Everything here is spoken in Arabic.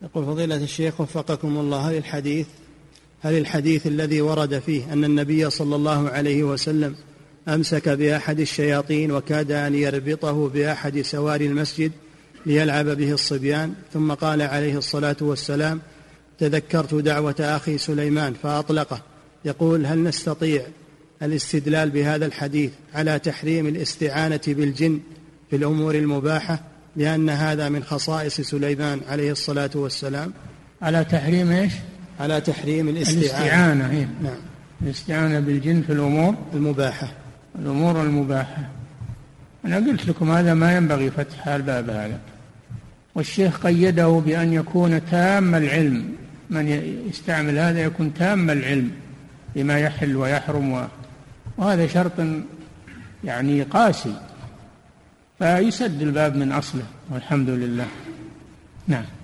يقول فضيلة الشيخ وفقكم الله، هل الحديث الذي ورد فيه أن النبي صلى الله عليه وسلم أمسك بأحد الشياطين وكاد أن يربطه بأحد سواري المسجد ليلعب به الصبيان، ثم قال عليه الصلاة والسلام: تذكرت دعوة أخي سليمان فأطلقه، يقول هل نستطيع الاستدلال بهذا الحديث على تحريم الاستعانة بالجن في الأمور المباحة، لأن هذا من خصائص سليمان عليه الصلاة والسلام؟ على تحريم إيش؟ على تحريم الاستعانة. نعم، الاستعانة بالجن في الأمور المباحة. أنا قلت لكم هذا ما ينبغي فتح الباب هذا، والشيخ قيده بأن يكون تام العلم، من يستعمل هذا يكون تام العلم بما يحل ويحرم، وهذا شرط يعني قاسي، فيسد الباب من أصله، والحمد لله. نعم.